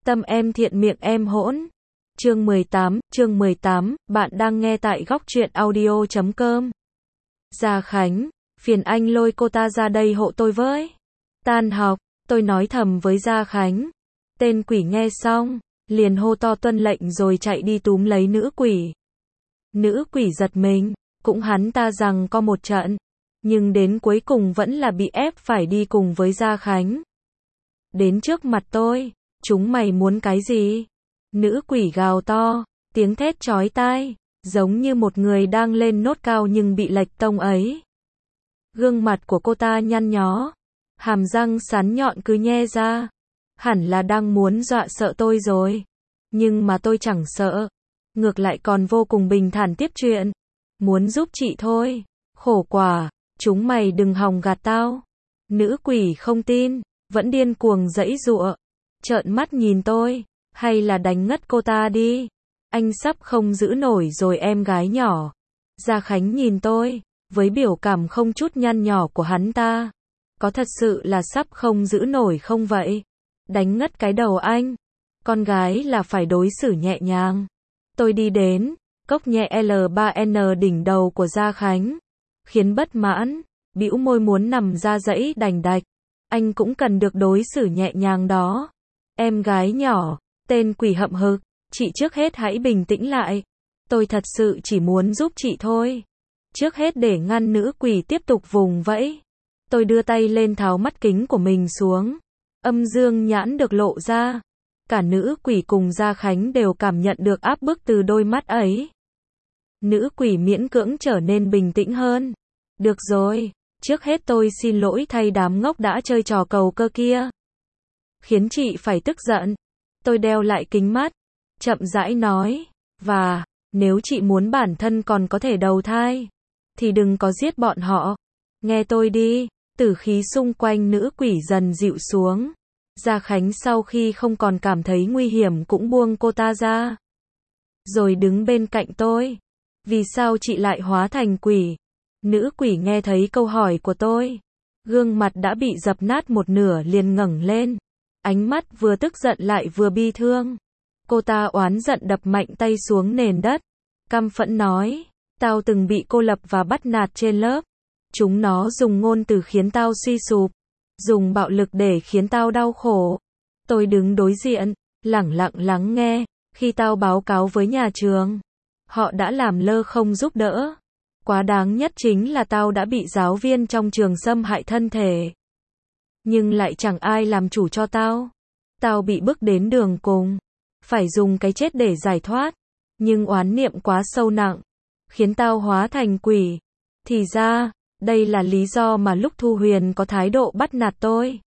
Tâm em thiện miệng em hỗn. Chương 18, bạn đang nghe tại góc truyện audio.com. Gia Khánh, phiền anh lôi cô ta ra đây hộ tôi với. Tan học, tôi nói thầm với Gia Khánh. Tên quỷ nghe xong, liền hô to tuân lệnh rồi chạy đi túm lấy nữ quỷ. Nữ quỷ giật mình, cũng hắn ta rằng có một trận, nhưng đến cuối cùng vẫn là bị ép phải đi cùng với Gia Khánh. Đến trước mặt tôi, chúng mày muốn cái gì? Nữ quỷ gào to, tiếng thét chói tai, giống như một người đang lên nốt cao nhưng bị lệch tông ấy. Gương mặt của cô ta nhăn nhó, hàm răng sắn nhọn cứ nhe ra, hẳn là đang muốn dọa sợ tôi rồi. Nhưng mà tôi chẳng sợ, ngược lại còn vô cùng bình thản tiếp chuyện. Muốn giúp chị thôi, khổ quả, chúng mày đừng hòng gạt tao. Nữ quỷ không tin, vẫn điên cuồng giãy giụa, trợn mắt nhìn tôi, hay là đánh ngất cô ta đi. Anh sắp không giữ nổi rồi em gái nhỏ. Gia Khánh nhìn tôi, với biểu cảm không chút nhăn nhỏ của hắn ta. Có thật sự là sắp không giữ nổi không vậy? Đánh ngất cái đầu anh. Con gái là phải đối xử nhẹ nhàng. Tôi đi đến, cốc nhẹ L3N đỉnh đầu của Gia Khánh, khiến bất mãn, bĩu môi muốn nằm ra dãy đành đạch. Anh cũng cần được đối xử nhẹ nhàng đó. Em gái nhỏ, tên quỷ hậm hực, chị trước hết hãy bình tĩnh lại. Tôi thật sự chỉ muốn giúp chị thôi. Trước hết để ngăn nữ quỷ tiếp tục vùng vẫy, tôi đưa tay lên tháo mắt kính của mình xuống. Âm dương nhãn được lộ ra. Cả nữ quỷ cùng Gia Khánh đều cảm nhận được áp bức từ đôi mắt ấy. Nữ quỷ miễn cưỡng trở nên bình tĩnh hơn. Được rồi, trước hết tôi xin lỗi thay đám ngốc đã chơi trò cầu cơ kia, khiến chị phải tức giận. Tôi đeo lại kính mắt, chậm rãi nói, và, nếu chị muốn bản thân còn có thể đầu thai, thì đừng có giết bọn họ. Nghe tôi đi. Tử khí xung quanh nữ quỷ dần dịu xuống. Gia Khánh sau khi không còn cảm thấy nguy hiểm cũng buông cô ta ra, rồi đứng bên cạnh tôi. Vì sao chị lại hóa thành quỷ? Nữ quỷ nghe thấy câu hỏi của tôi, gương mặt đã bị dập nát một nửa liền ngẩng lên, ánh mắt vừa tức giận lại vừa bi thương. Cô ta oán giận đập mạnh tay xuống nền đất, căm phẫn nói, tao từng bị cô lập và bắt nạt trên lớp. Chúng nó dùng ngôn từ khiến tao suy sụp, dùng bạo lực để khiến tao đau khổ. Tôi đứng đối diện, lẳng lặng lắng nghe. Khi tao báo cáo với nhà trường, họ đã làm lơ không giúp đỡ. Quá đáng nhất chính là tao đã bị giáo viên trong trường xâm hại thân thể, nhưng lại chẳng ai làm chủ cho tao. Tao bị bức đến đường cùng, phải dùng cái chết để giải thoát. Nhưng oán niệm quá sâu nặng, khiến tao hóa thành quỷ. Thì ra, đây là lý do mà lúc Thu Huyền có thái độ bắt nạt tôi,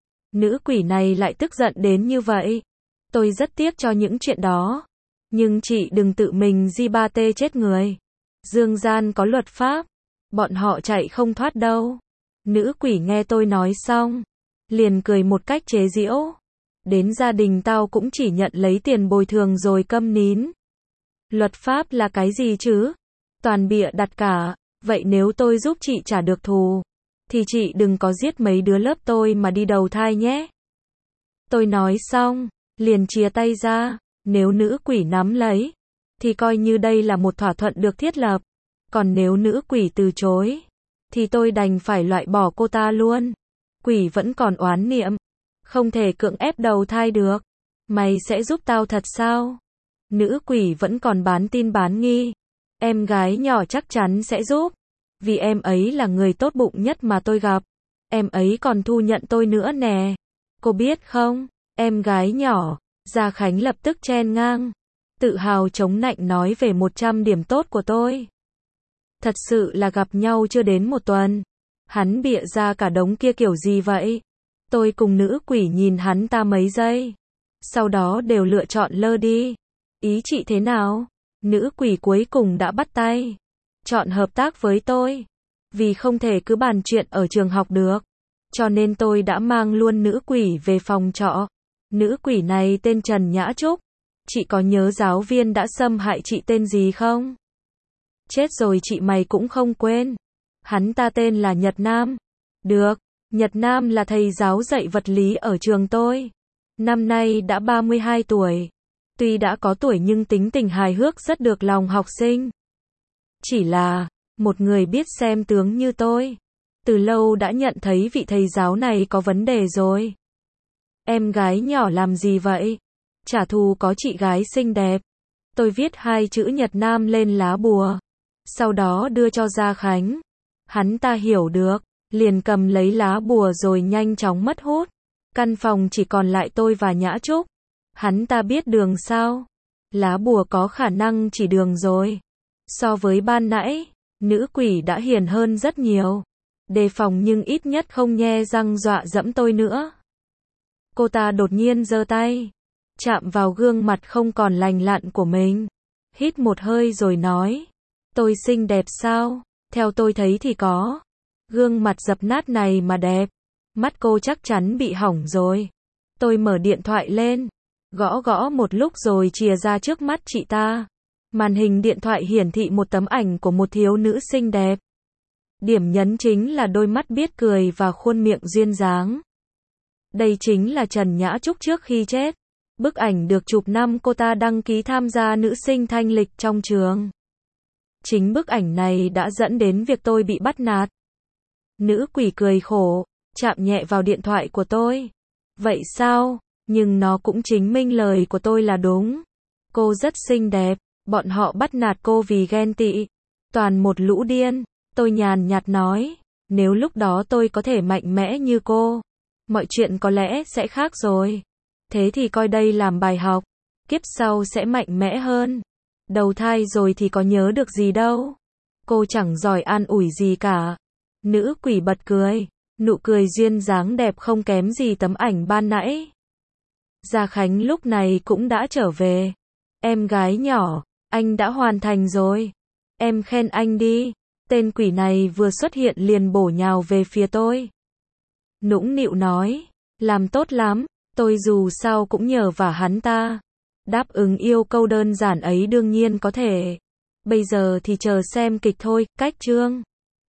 nữ quỷ này lại tức giận đến như vậy. Tôi rất tiếc cho những chuyện đó. Nhưng chị đừng tự mình di ba tê chết người. Dương gian có luật pháp, bọn họ chạy không thoát đâu. Nữ quỷ nghe tôi nói xong, liền cười một cách chế giễu. Đến gia đình tao cũng chỉ nhận lấy tiền bồi thường rồi câm nín. Luật pháp là cái gì chứ? Toàn bịa đặt cả. Vậy nếu tôi giúp chị trả được thù, thì chị đừng có giết mấy đứa lớp tôi mà đi đầu thai nhé. Tôi nói xong, liền chia tay ra. Nếu nữ quỷ nắm lấy, thì coi như đây là một thỏa thuận được thiết lập. Còn nếu nữ quỷ từ chối, thì tôi đành phải loại bỏ cô ta luôn. Quỷ vẫn còn oán niệm, không thể cưỡng ép đầu thai được. Mày sẽ giúp tao thật sao? Nữ quỷ vẫn còn bán tin bán nghi. Em gái nhỏ chắc chắn sẽ giúp, vì em ấy là người tốt bụng nhất mà tôi gặp. Em ấy còn thu nhận tôi nữa nè. Cô biết không, em gái nhỏ. Gia Khánh lập tức chen ngang, tự hào chống nạnh nói về 100 điểm tốt của tôi. Thật sự là gặp nhau chưa đến một tuần, hắn bịa ra cả đống kia kiểu gì vậy? Tôi cùng nữ quỷ nhìn hắn ta mấy giây, sau đó đều lựa chọn lơ đi. Ý chị thế nào? Nữ quỷ cuối cùng đã bắt tay, chọn hợp tác với tôi. Vì không thể cứ bàn chuyện ở trường học được, cho nên tôi đã mang luôn nữ quỷ về phòng trọ. Nữ quỷ này tên Trần Nhã Trúc. Chị có nhớ giáo viên đã xâm hại chị tên gì không? Chết rồi chị mày cũng không quên. Hắn ta tên là Nhật Nam. Được, Nhật Nam là thầy giáo dạy vật lý ở trường tôi. Năm nay đã 32 tuổi. Tuy đã có tuổi nhưng tính tình hài hước rất được lòng học sinh. Chỉ là, một người biết xem tướng như tôi, từ lâu đã nhận thấy vị thầy giáo này có vấn đề rồi. Em gái nhỏ làm gì vậy? Trả thù có chị gái xinh đẹp. Tôi viết 2 chữ Nhật Nam lên lá bùa. Sau đó đưa cho Gia Khánh. Hắn ta hiểu được, liền cầm lấy lá bùa rồi nhanh chóng mất hút. Căn phòng chỉ còn lại tôi và Nhã Trúc. Hắn ta biết đường sao? Lá bùa có khả năng chỉ đường rồi. So với ban nãy, nữ quỷ đã hiền hơn rất nhiều. Đề phòng nhưng ít nhất không nhe răng dọa dẫm tôi nữa. Cô ta đột nhiên giơ tay, chạm vào gương mặt không còn lành lặn của mình. Hít một hơi rồi nói, tôi xinh đẹp sao? Theo tôi thấy thì có. Gương mặt dập nát này mà đẹp. Mắt cô chắc chắn bị hỏng rồi. Tôi mở điện thoại lên, gõ gõ một lúc rồi chìa ra trước mắt chị ta. Màn hình điện thoại hiển thị một tấm ảnh của một thiếu nữ xinh đẹp. Điểm nhấn chính là đôi mắt biết cười và khuôn miệng duyên dáng. Đây chính là Trần Nhã Trúc trước khi chết. Bức ảnh được chụp năm cô ta đăng ký tham gia nữ sinh thanh lịch trong trường. Chính bức ảnh này đã dẫn đến việc tôi bị bắt nạt. Nữ quỷ cười khổ, chạm nhẹ vào điện thoại của tôi. Vậy sao? Nhưng nó cũng chứng minh lời của tôi là đúng. Cô rất xinh đẹp, bọn họ bắt nạt cô vì ghen tị. Toàn một lũ điên. Tôi nhàn nhạt nói, nếu lúc đó tôi có thể mạnh mẽ như cô, mọi chuyện có lẽ sẽ khác rồi. Thế thì coi đây làm bài học, kiếp sau sẽ mạnh mẽ hơn. Đầu thai rồi thì có nhớ được gì đâu. Cô chẳng giỏi an ủi gì cả. Nữ quỷ bật cười, nụ cười duyên dáng đẹp không kém gì tấm ảnh ban nãy. Gia Khánh lúc này cũng đã trở về. Em gái nhỏ, anh đã hoàn thành rồi. Em khen anh đi. Tên quỷ này vừa xuất hiện liền bổ nhào về phía tôi. Nũng nịu nói, làm tốt lắm, tôi dù sao cũng nhờ vả hắn ta. Đáp ứng yêu câu đơn giản ấy đương nhiên có thể. Bây giờ thì chờ xem kịch thôi, cách chương.